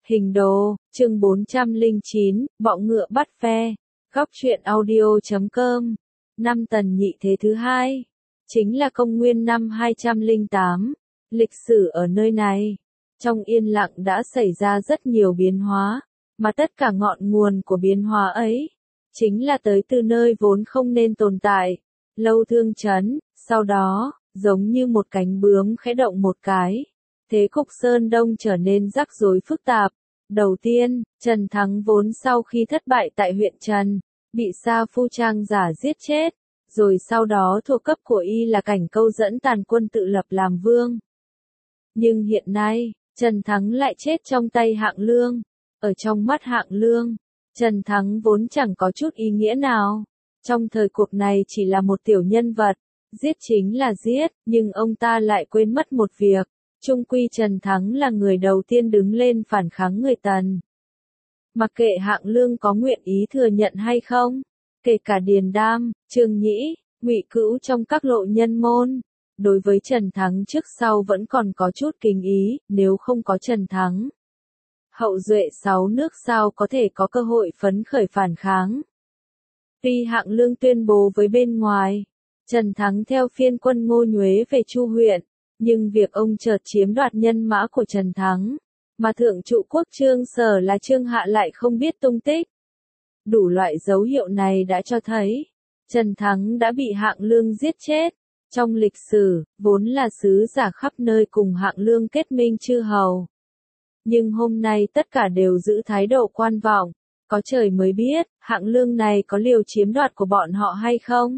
Hình đồ, chương 409, bọ ngựa bắt ve. Góc truyện audio.com. Năm Tần Nhị Thế thứ hai, chính là công nguyên năm 208. Lịch sử ở nơi này, trong yên lặng đã xảy ra rất nhiều biến hóa, mà tất cả ngọn nguồn của biến hóa ấy, chính là tới từ nơi vốn không nên tồn tại, Lâu Thương Trấn. Sau đó, giống như một cánh bướm khẽ động một cái, thế cục Sơn Đông trở nên rắc rối phức tạp. Đầu tiên, Trần Thắng vốn sau khi thất bại tại huyện Trần, bị Sa Phu Trang giả giết chết, rồi sau đó thuộc cấp của y là Cảnh Câu dẫn tàn quân tự lập làm vương. Nhưng hiện nay, Trần Thắng lại chết trong tay Hạng Lương. Ở trong mắt Hạng Lương, Trần Thắng vốn chẳng có chút ý nghĩa nào. Trong thời cuộc này chỉ là một tiểu nhân vật, giết chính là giết, nhưng ông ta lại quên mất một việc. Chung quy Trần Thắng là người đầu tiên đứng lên phản kháng người Tần. Mặc kệ Hạng Lương có nguyện ý thừa nhận hay không, kể cả Điền Đam, Trương Nhĩ, Ngụy Cữu trong các lộ nhân môn, đối với Trần Thắng trước sau vẫn còn có chút kính ý, nếu không có Trần Thắng, hậu duệ 6 nước sao có thể có cơ hội phấn khởi phản kháng. Tuy Hạng Lương tuyên bố với bên ngoài, Trần Thắng theo phiên quân Ngô Nhuế về Chu huyện, nhưng việc ông chợt chiếm đoạt nhân mã của Trần Thắng, mà thượng trụ quốc Trương Sở là Trương Hạ lại không biết tung tích. Đủ loại dấu hiệu này đã cho thấy, Trần Thắng đã bị Hạng Lương giết chết. Trong lịch sử, vốn là sứ giả khắp nơi cùng Hạng Lương kết minh chư hầu. Nhưng hôm nay tất cả đều giữ thái độ quan vọng, có trời mới biết, Hạng Lương này có liều chiếm đoạt của bọn họ hay không.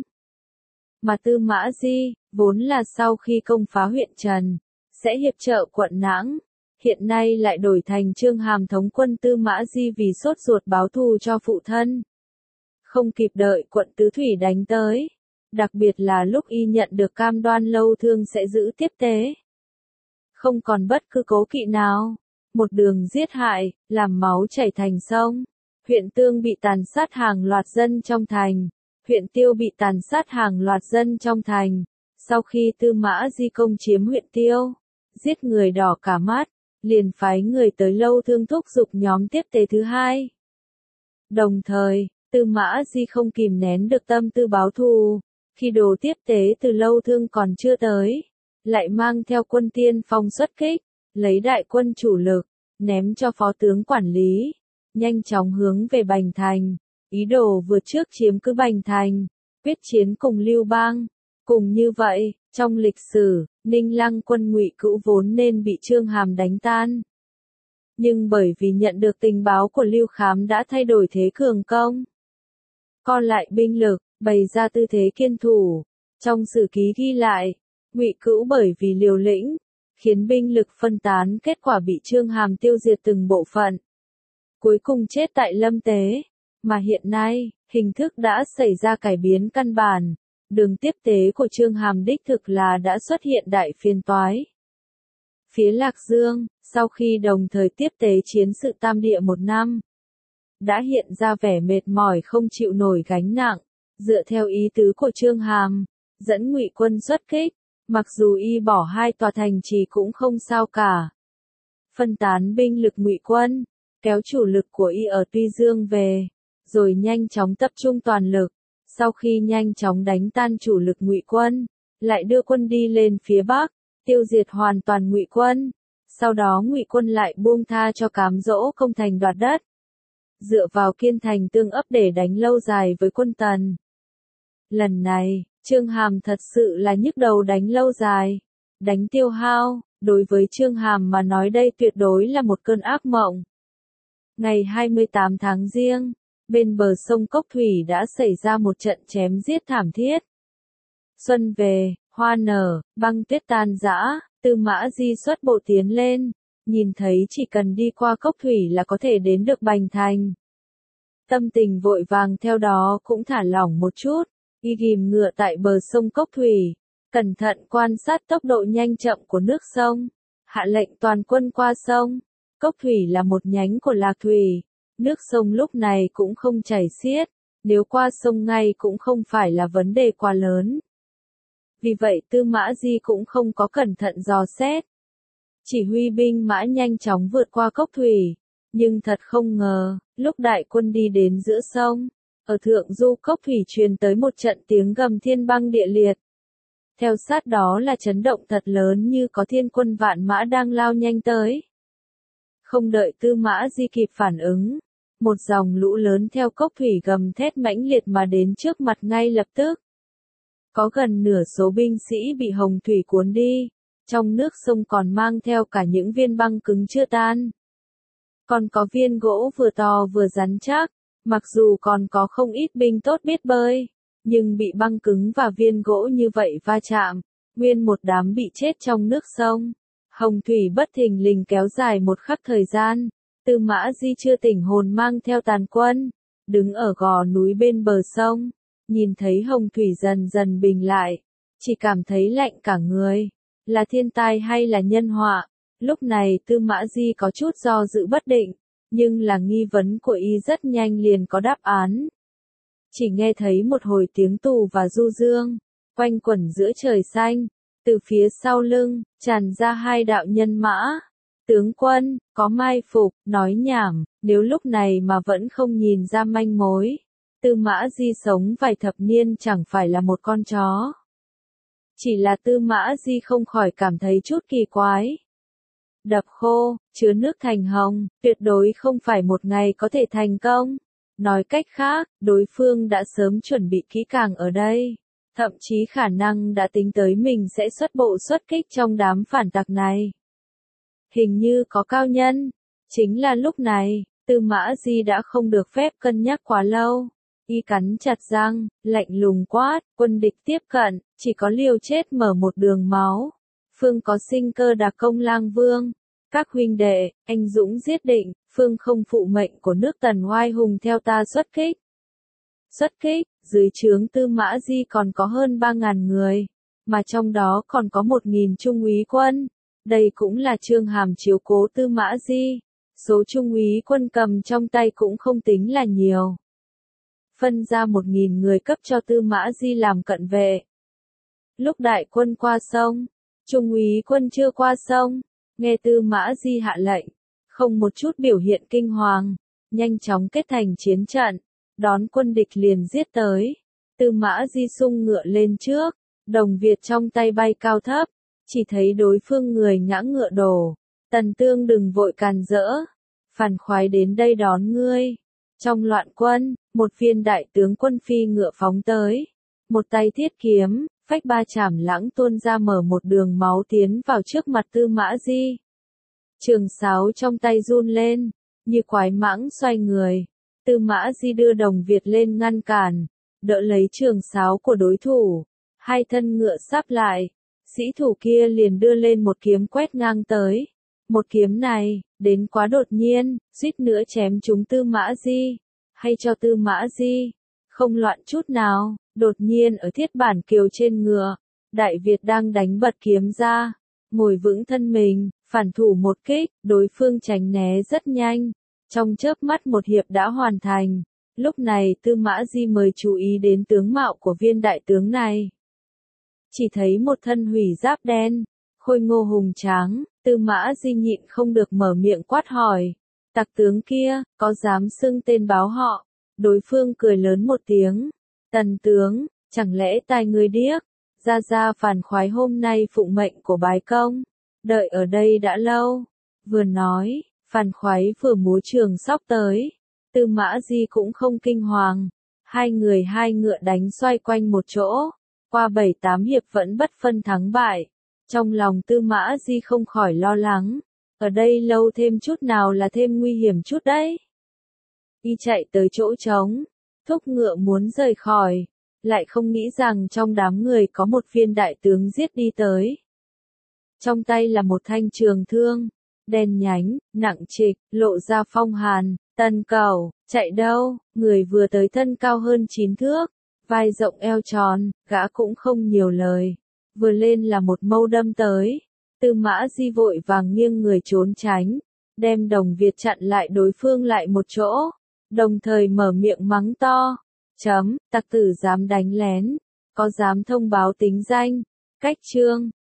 Mà Tư Mã Di, vốn là sau khi công phá huyện Trần, sẽ hiệp trợ quận Nãng, hiện nay lại đổi thành Trương Hàm thống quân Tư Mã Di vì sốt ruột báo thù cho phụ thân. Không kịp đợi quận Tứ Thủy đánh tới, đặc biệt là lúc y nhận được cam đoan Lâu Thương sẽ giữ tiếp tế. Không còn bất cứ cố kỵ nào, một đường giết hại, làm máu chảy thành sông. Huyện Tương bị tàn sát hàng loạt dân trong thành. Huyện Tiêu bị tàn sát hàng loạt dân trong thành. Sau khi Tư Mã Di công chiếm huyện Tiêu, giết người đỏ cả mắt, liền phái người tới Lâu Thương thúc giục nhóm tiếp tế thứ hai. Đồng thời, Tư Mã Di không kìm nén được tâm tư báo thù, khi đồ tiếp tế từ Lâu Thương còn chưa tới, lại mang theo quân tiên phong xuất kích, lấy đại quân chủ lực, ném cho phó tướng quản lý, nhanh chóng hướng về Bành Thành. Ý đồ vượt trước chiếm cứ Bành Thành, quyết chiến cùng Lưu Bang. Cùng như vậy, trong lịch sử, Ninh Lăng quân Ngụy Cữu vốn nên bị Trương Hàm đánh tan. Nhưng bởi vì nhận được tình báo của Lưu Khám đã thay đổi thế cường công, co lại binh lực, bày ra tư thế kiên thủ. Trong sử ký ghi lại, Ngụy Cữu bởi vì liều lĩnh, khiến binh lực phân tán, kết quả bị Trương Hàm tiêu diệt từng bộ phận. Cuối cùng chết tại Lâm Tế. Mà hiện nay, hình thức đã xảy ra cải biến căn bản, đường tiếp tế của Trương Hàm đích thực là đã xuất hiện đại phiền toái. Phía Lạc Dương, sau khi đồng thời tiếp tế chiến sự Tam Địa 1 năm, đã hiện ra vẻ mệt mỏi không chịu nổi gánh nặng, dựa theo ý tứ của Trương Hàm, dẫn Ngụy quân xuất kích, mặc dù y bỏ 2 tòa thành trì cũng không sao cả. Phân tán binh lực Ngụy quân, kéo chủ lực của y ở Tuy Dương về, rồi nhanh chóng tập trung toàn lực, sau khi nhanh chóng đánh tan chủ lực Ngụy quân, lại đưa quân đi lên phía Bắc, tiêu diệt hoàn toàn Ngụy quân. Sau đó Ngụy quân lại buông tha cho cám dỗ công thành đoạt đất, dựa vào kiên thành tương ấp để đánh lâu dài với quân Tần. Lần này, Trương Hàm thật sự là nhức đầu đánh lâu dài, đánh tiêu hao, đối với Trương Hàm mà nói đây tuyệt đối là một cơn ác mộng. Ngày 28 tháng Giêng, bên bờ sông Cốc Thủy đã xảy ra một trận chém giết thảm thiết. Xuân về, hoa nở, băng tuyết tan rã, Tư Mã Di xuất bộ tiến lên, nhìn thấy chỉ cần đi qua Cốc Thủy là có thể đến được Bành Thành. Tâm tình vội vàng theo đó cũng thả lỏng một chút, y ghìm ngựa tại bờ sông Cốc Thủy, cẩn thận quan sát tốc độ nhanh chậm của nước sông, hạ lệnh toàn quân qua sông. Cốc Thủy là một nhánh của Lạc Thủy, nước sông lúc này cũng không chảy xiết, nếu qua sông ngay cũng không phải là vấn đề quá lớn. Vì vậy Tư Mã Di cũng không có cẩn thận dò xét. Chỉ huy binh mã nhanh chóng vượt qua Cốc Thủy, Nhưng thật không ngờ, lúc đại quân đi đến giữa sông, ở thượng du cốc thủy truyền tới một trận tiếng gầm thiên băng địa liệt. Theo sát đó là chấn động thật lớn như có thiên quân vạn mã đang lao nhanh tới. Không đợi Tư Mã Di kịp phản ứng, một dòng lũ lớn theo cốc thủy gầm thét mãnh liệt mà đến trước mặt ngay lập tức. Có gần nửa số binh sĩ bị hồng thủy cuốn đi, trong nước sông còn mang theo cả những viên băng cứng chưa tan. Còn có viên gỗ vừa to vừa rắn chắc, mặc dù còn có không ít binh tốt biết bơi, nhưng bị băng cứng và viên gỗ như vậy va chạm, nguyên một đám bị chết trong nước sông. Hồng thủy bất thình lình kéo dài một khắc thời gian, Tư Mã Di chưa tỉnh hồn mang theo tàn quân, đứng ở gò núi bên bờ sông, nhìn thấy hồng thủy dần dần bình lại, chỉ cảm thấy lạnh cả người, là thiên tai hay là nhân họa. Lúc này Tư Mã Di có chút do dự bất định, nhưng là nghi vấn của y rất nhanh liền có đáp án. Chỉ nghe thấy một hồi tiếng tù và du dương, quanh quẩn giữa trời xanh, từ phía sau lưng, tràn ra hai đạo nhân mã. Tướng quân, có mai phục, nói nhảm, nếu lúc này mà vẫn không nhìn ra manh mối. Tư Mã Di sống vài thập niên chẳng phải là một con chó. Chỉ là Tư Mã Di không khỏi cảm thấy chút kỳ quái. Đập khô, chứa nước thành hồng, tuyệt đối không phải một ngày có thể thành công. Nói cách khác, đối phương đã sớm chuẩn bị kỹ càng ở đây. Thậm chí khả năng đã tính tới mình sẽ xuất bộ xuất kích trong đám phản tặc này. Hình như có cao nhân. Chính là lúc này, Tư Mã Di đã không được phép cân nhắc quá lâu. Y cắn chặt răng, lạnh lùng quát, quân địch tiếp cận, chỉ có liều chết mở một đường máu. Phương có sinh cơ đặc công lang vương. Các huynh đệ, anh dũng giết định, Phương không phụ mệnh của nước Tần oai hùng theo ta xuất kích. Xuất kích, dưới trướng Tư Mã Di còn có hơn 3.000 người, mà trong đó còn có 1.000 trung úy quân. Đây cũng là Chương Hàm chiếu cố Tư Mã Di. Số trung úy quân cầm trong tay cũng không tính là nhiều. Phân ra 1.000 người cấp cho Tư Mã Di làm cận vệ. Lúc đại quân qua sông, trung úy quân chưa qua sông, nghe Tư Mã Di hạ lệnh, không một chút biểu hiện kinh hoàng, nhanh chóng kết thành chiến trận, đón quân địch liền giết tới. Tư Mã Di xung ngựa lên trước, đồng Việt trong tay bay cao thấp, chỉ thấy đối phương người ngã ngựa đổ. Tần Tương đừng vội càn rỡ, phản khoái đến đây đón ngươi. Trong loạn quân, một viên đại tướng quân phi ngựa phóng tới, một tay thiết kiếm, phách ba chảm lãng tuôn ra mở một đường máu tiến vào trước mặt Tư Mã Di. Trường sáo trong tay run lên, như quái mãng xoay người. Tư Mã Di đưa đồng Việt lên ngăn cản, đỡ lấy trường sáo của đối thủ. Hai thân ngựa sáp lại, sĩ thủ kia liền đưa lên một kiếm quét ngang tới. Một kiếm này, đến quá đột nhiên, suýt nữa chém trúng Tư Mã Di. Hay cho Tư Mã Di, không loạn chút nào, đột nhiên ở thiết bản kiều trên ngựa, Đại Việt đang đánh bật kiếm ra, ngồi vững thân mình, phản thủ một kích, đối phương tránh né rất nhanh, trong chớp mắt một hiệp đã hoàn thành. Lúc này Tư Mã Di mới chú ý đến tướng mạo của viên đại tướng này. Chỉ thấy một thân hủy giáp đen, khôi ngô hùng tráng, Tư Mã Di nhịn không được mở miệng quát hỏi. Tặc tướng kia, có dám xưng tên báo họ? Đối phương cười lớn một tiếng. Tần tướng, chẳng lẽ tài người điếc? Ra phản khoái hôm nay phụng mệnh của bái công. Đợi ở đây đã lâu. Vừa nói, phản khoái vừa múa trường sóc tới. Tư Mã Di cũng không kinh hoàng. Hai người hai ngựa đánh xoay quanh một chỗ. Qua 7-8 hiệp vẫn bất phân thắng bại. Trong lòng Tư Mã Di không khỏi lo lắng. Ở đây lâu thêm chút nào là thêm nguy hiểm chút đấy. Y chạy tới chỗ trống, thúc ngựa muốn rời khỏi, lại không nghĩ rằng trong đám người có một viên đại tướng giết đi tới. Trong tay là một thanh trường thương, đen nhánh, nặng trịch, lộ ra phong hàn. Tần Cẩu, chạy đâu? Người vừa tới thân cao hơn 9 thước, vai rộng eo tròn, gã cũng không nhiều lời. Vừa lên là một mâu đâm tới. Tư Mã Di vội vàng nghiêng người trốn tránh, đem đồng Việt chặn lại đối phương lại một chỗ, đồng thời mở miệng mắng to. Tặc tử dám đánh lén, có dám thông báo tính danh, cách chương,